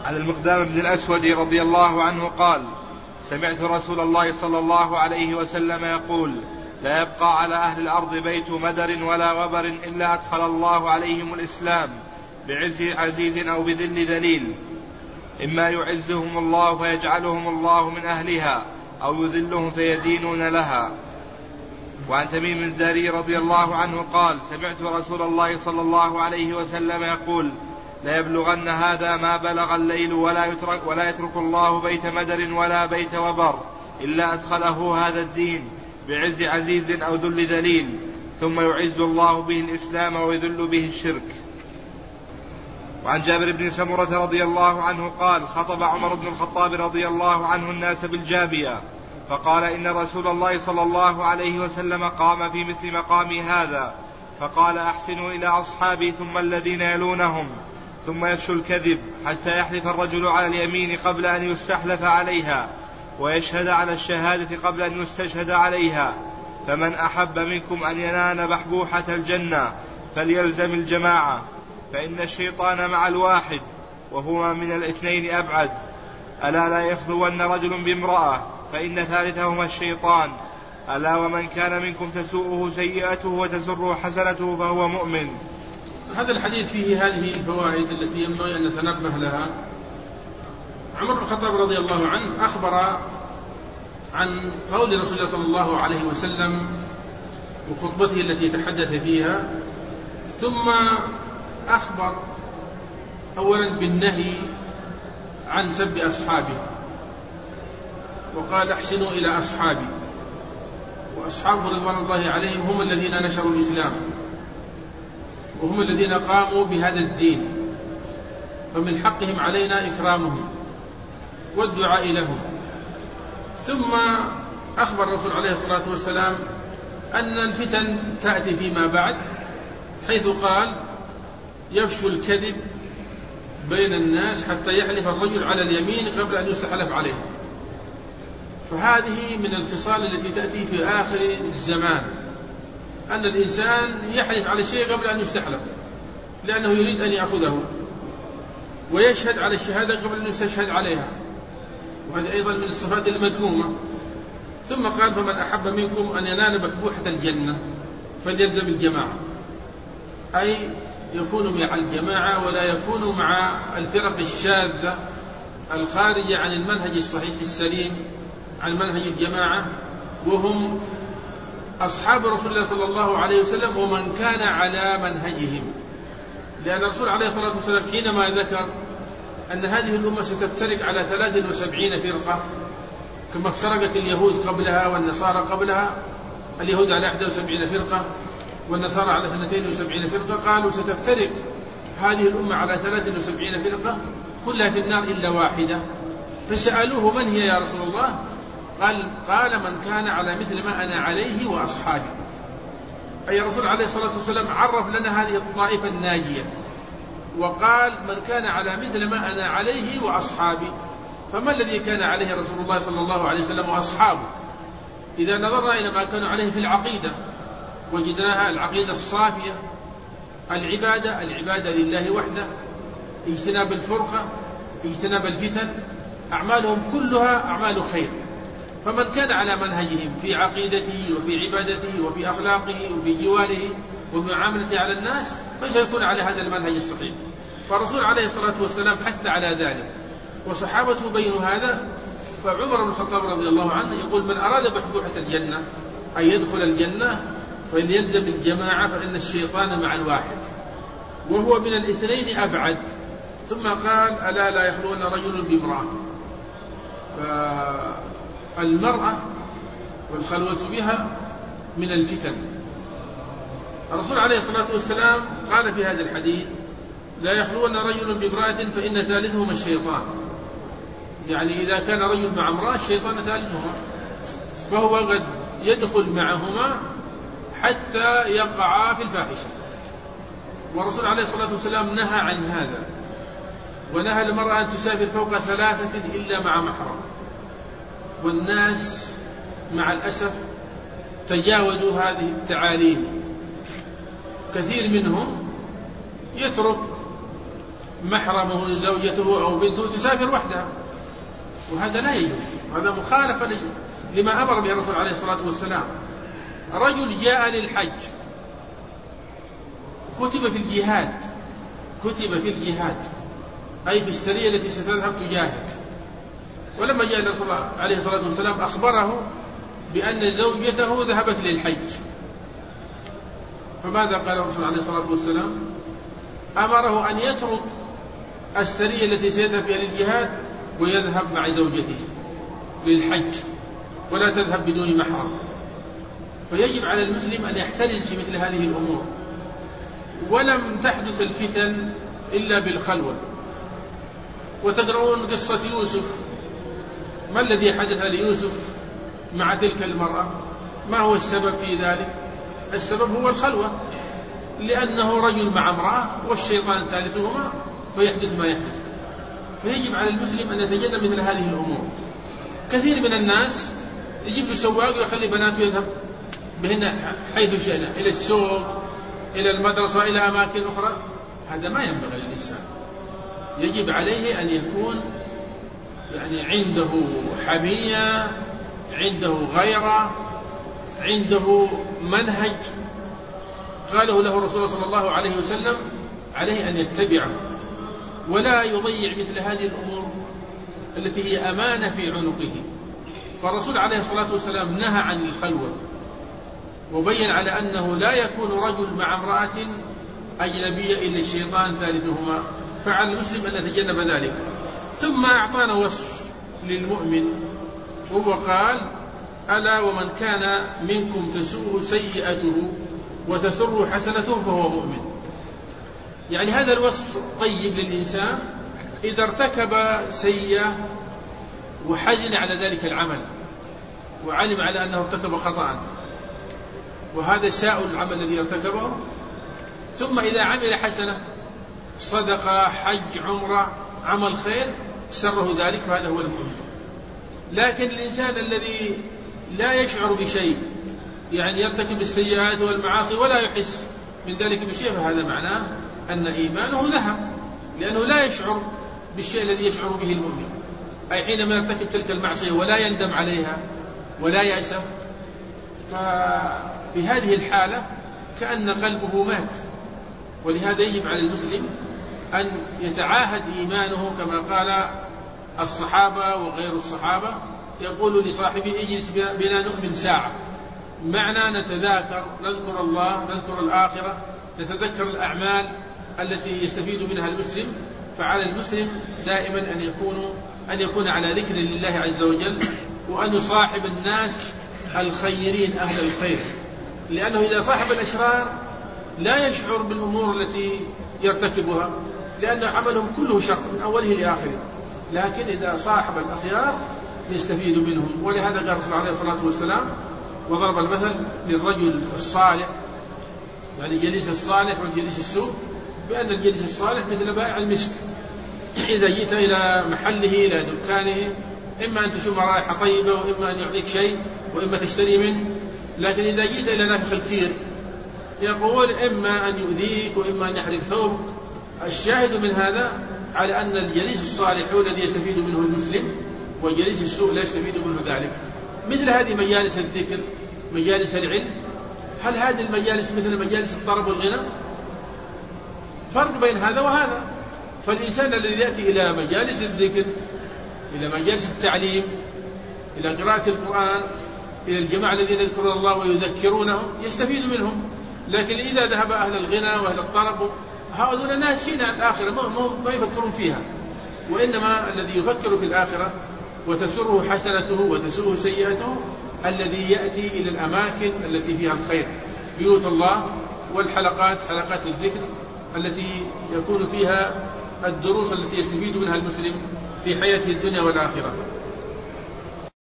عن المقدام بن الأسود رضي الله عنه قال: سمعت رسول الله صلى الله عليه وسلم يقول: لا يبقى على أهل الأرض بيت مدر ولا وبر إلا أدخل الله عليهم الإسلام بعز عزيز أو بذل ذليل، إما يعزهم الله فيجعلهم الله من أهلها أو يذلهم فيدينون لها. وعن تميم الداري رضي الله عنه قال: سمعت رسول الله صلى الله عليه وسلم يقول: لا يبلغن هذا ما بلغ الليل ولا يترك الله بيت مدر ولا بيت وبر إلا أدخله هذا الدين بعز عزيز أو ذل ذليل، ثم يعز الله به الإسلام ويذل به الشرك. وعن جابر بن سمرة رضي الله عنه قال: خطب عمر بن الخطاب رضي الله عنه الناس بالجابية فقال: إن رسول الله صلى الله عليه وسلم قام في مثل مقامي هذا فقال: أحسنوا إلى أصحابي ثم الذين يلونهم، ثم يفشو الكذب حتى يحلف الرجل على اليمين قبل أن يستحلف عليها، ويشهد على الشهادة قبل أن يستشهد عليها، فمن أحب منكم أن ينال بحبوحة الجنة فليلزم الجماعة، فإن الشيطان مع الواحد وهما من الاثنين أبعد، ألا لا يخلون رجل بامرأة فإن ثالثهما الشيطان، ألا ومن كان منكم تسوءه سيئته وتسره حسنته فهو مؤمن. هذا الحديث فيه هذه الفوائد التي ينبغي أن نتنبه لها. عمر بن الخطاب رضي الله عنه أخبر عن قول رسول الله صلى الله عليه وسلم وخطبته التي تحدث فيها، ثم أخبر أولا بالنهي عن سب أصحابه، وقال: احسنوا إلى أصحابي، وأصحابه رضوان الله عليهم هم الذين نشروا الإسلام وهم الذين قاموا بهذا الدين، فمن حقهم علينا إكرامهم والدعاء لهم. ثم أخبر الرسول عليه الصلاة والسلام أن الفتن تأتي فيما بعد، حيث قال: يفشو الكذب بين الناس حتى يحلف الرجل على اليمين قبل أن يستحلف عليه. فهذه من الخصال التي تأتي في آخر الزمان، أن الإنسان يحلف على شيء قبل أن يستحلف لأنه يريد أن يأخذه، ويشهد على الشهادة قبل أن يستشهد عليها، وهذا أيضا من الصفات المذمومة. ثم قال: فمن أحب منكم أن ينال بحبوحة الجنة فليلزم الجماعة، أي يكونوا مع الجماعة ولا يكونوا مع الفرق الشاذة الخارجة عن المنهج الصحيح السليم، عن منهج الجماعة، وهم أصحاب رسول الله صلى الله عليه وسلم ومن كان على منهجهم. لأن الرسول عليه الصلاة والسلام حينما ذكر أن هذه الأمة ستفترق على 73 فرقة كما افترقت اليهود قبلها والنصارى قبلها، اليهود على 71 فرقة والنصارى على 72 فرقة، قالوا ستفترق هذه الأمة على 73 فرقة كلها في النار إلا واحدة. فسألوه: من هي يا رسول الله؟ قال: من كان على مثل ما أنا عليه وأصحابي. أي الرسول عليه الصلاة والسلام عرف لنا هذه الطائفة الناجية، وقال: من كان على مثل ما أنا عليه وأصحابي. فما الذي كان عليه رسول الله صلى الله عليه وسلم وأصحابه؟ إذا نظرنا إلى ما كانوا عليه في العقيدة وجدناها العقيدة الصافية، العبادة لله وحده، اجتناب الفرقة، اجتناب الفتن، أعمالهم كلها أعمال خير. فمن كان على منهجهم في عقيدته وفي عبادته وفي أخلاقه وفي جواله وفي معاملته على الناس فسيكون على هذا المنهج الصحيح. فالرسول عليه الصلاة والسلام حث على ذلك، وصحابته بينوا هذا. فعمر بن الخطاب رضي الله عنه يقول: من أراد بحبوحة الجنة أن يدخل الجنة فليلزم الجماعة، فإن الشيطان مع الواحد وهو من الاثنين أبعد. ثم قال: ألا لا يخلون رجل بامرأة. فالمرأة والخلوة بها من الفتن. الرسول عليه الصلاة والسلام قال في هذا الحديث: لا يخلون رجل بامرأة فإن ثالثهما الشيطان. يعني إذا كان رجل مع امرأة الشيطان ثالثهما، فهو قد يدخل معهما حتى يقعا في الفاحشة. والرسول عليه الصلاة والسلام نهى عن هذا، ونهى المرأة أن تسافر فوق 3 إلا مع محرم. والناس مع الأسف تجاوزوا هذه التعاليم، كثير منهم يترك محرمه زوجته أو بنته تسافر وحدها، وهذا لا يجوز، هذا مخالفة لما أمر به الرسول عليه الصلاة والسلام. رجل جاء للحج كتب في الجهاد أي في السرية التي ستذهب تجاهد، ولما جاء الرسول عليه الصلاة والسلام أخبره بأن زوجته ذهبت للحج، فماذا قال الرسول عليه الصلاة والسلام؟ أمره أن يترك السرية التي سيذهب فيها للجهاد ويذهب مع زوجته للحج ولا تذهب بدون محرم. فيجب على المسلم أن يحترز في مثل هذه الأمور. ولم تحدث الفتن إلا بالخلوة. وتقرؤون قصة يوسف، ما الذي حدث ليوسف مع تلك المرأة؟ ما هو السبب في ذلك؟ السبب هو الخلوة، لأنه رجل مع امرأة والشيطان ثالثهما فيحدث ما يحدث. فيجب على المسلم أن يتجنب مثل هذه الأمور. كثير من الناس يجيب له سواق ويخلي بناته يذهب بهن حيث شئنا، إلى السوق، إلى المدرسة، إلى أماكن أخرى. هذا ما ينبغي للإنسان. يجب عليه أن يكون عنده حمية، عنده غيرة، عنده منهج قاله له الرسول صلى الله عليه وسلم عليه أن يتبعه، ولا يضيع مثل هذه الأمور التي هي أمانة في عنقه. فالرسول عليه الصلاة والسلام نهى عن الخلوة، وبين على أنه لا يكون رجل مع امرأة أجنبية إلا الشيطان ثالثهما، فعلى المسلم أن يتجنب ذلك. ثم أعطانا وصف للمؤمن، وهو قال: ألا ومن كان منكم تسوء سيئته وتسر حسنته فهو مؤمن. يعني هذا الوصف طيب للإنسان إذا ارتكب سيئة وحزن على ذلك العمل وعلم على أنه ارتكب خطأ، وهذا ساء العمل الذي ارتكبه، ثم إذا عمل حسنة صدقة، حج، عمرة، عمل خير سره ذلك، فهذا هو المؤمن. لكن الإنسان الذي لا يشعر بشيء، يعني يرتكب السيئات والمعاصي ولا يحس من ذلك بشيء، فهذا معناه أن إيمانه ذهب، لأنه لا يشعر بالشيء الذي يشعر به المؤمن. أي حينما يرتكب تلك المعصية ولا يندم عليها ولا يأسف، ففي هذه الحالة كأن قلبه مات. ولهذا يجب على المسلم أن يتعاهد إيمانه، كما قال الصحابة وغير الصحابة، يقول لصاحبه: اجلس بنا نؤمن ساعة، معنى نتذاكر، نذكر الله، نذكر الآخرة، نتذكر الأعمال التي يستفيد منها المسلم. فعلى المسلم دائما أن يكون على ذكر لله عز وجل، وأن يصاحب الناس الخيرين أهل الخير، لأنه إذا صاحب الأشرار لا يشعر بالأمور التي يرتكبها، لأن عملهم كله شر من أوله لآخره. لكن إذا صاحب الأخيار يستفيد منهم. ولهذا قال الرسول عليه الصلاة والسلام وضرب المثل للرجل الصالح، يعني الجليس الصالح والجليس السوء، بأن الجليس الصالح مثل بائع المسك، إذا جئت إلى محله إلى دكانه إما أن تشم رائحة طيبة، وإما أن يعطيك شيء، وإما تشتري منه. لكن إذا جئت إلى نافخ الكير يقول إما أن يؤذيك وإما أن يحرق ثوبك. الشاهد من هذا على أن الجليس الصالح هو الذي يستفيد منه المسلم، والجليس السوء لا يستفيد منه ذلك. مثل هذه مجالس الذكر، مجالس العلم، هل هذه المجالس مثل مجالس الطرب والغنى؟ فرق بين هذا وهذا. فالإنسان الذي يأتي إلى مجالس الذكر، إلى مجالس التعليم، إلى قراءة القرآن، إلى الجماعة الذين يذكرون الله ويذكرونه، يستفيد منهم. لكن إذا ذهب أهل الغنى وأهل الطرب، هؤلاء ناسين عن الآخرة، ما يفكرون فيها، وإنما الذي يفكر في الآخرة وتسره حسنته وتسره سيئته الذي يأتي إلى الأماكن التي فيها الخير، بيوت الله والحلقات، حلقات الذكر التي يكون فيها الدروس التي يستفيد منها المسلم في حياته الدنيا والآخرة.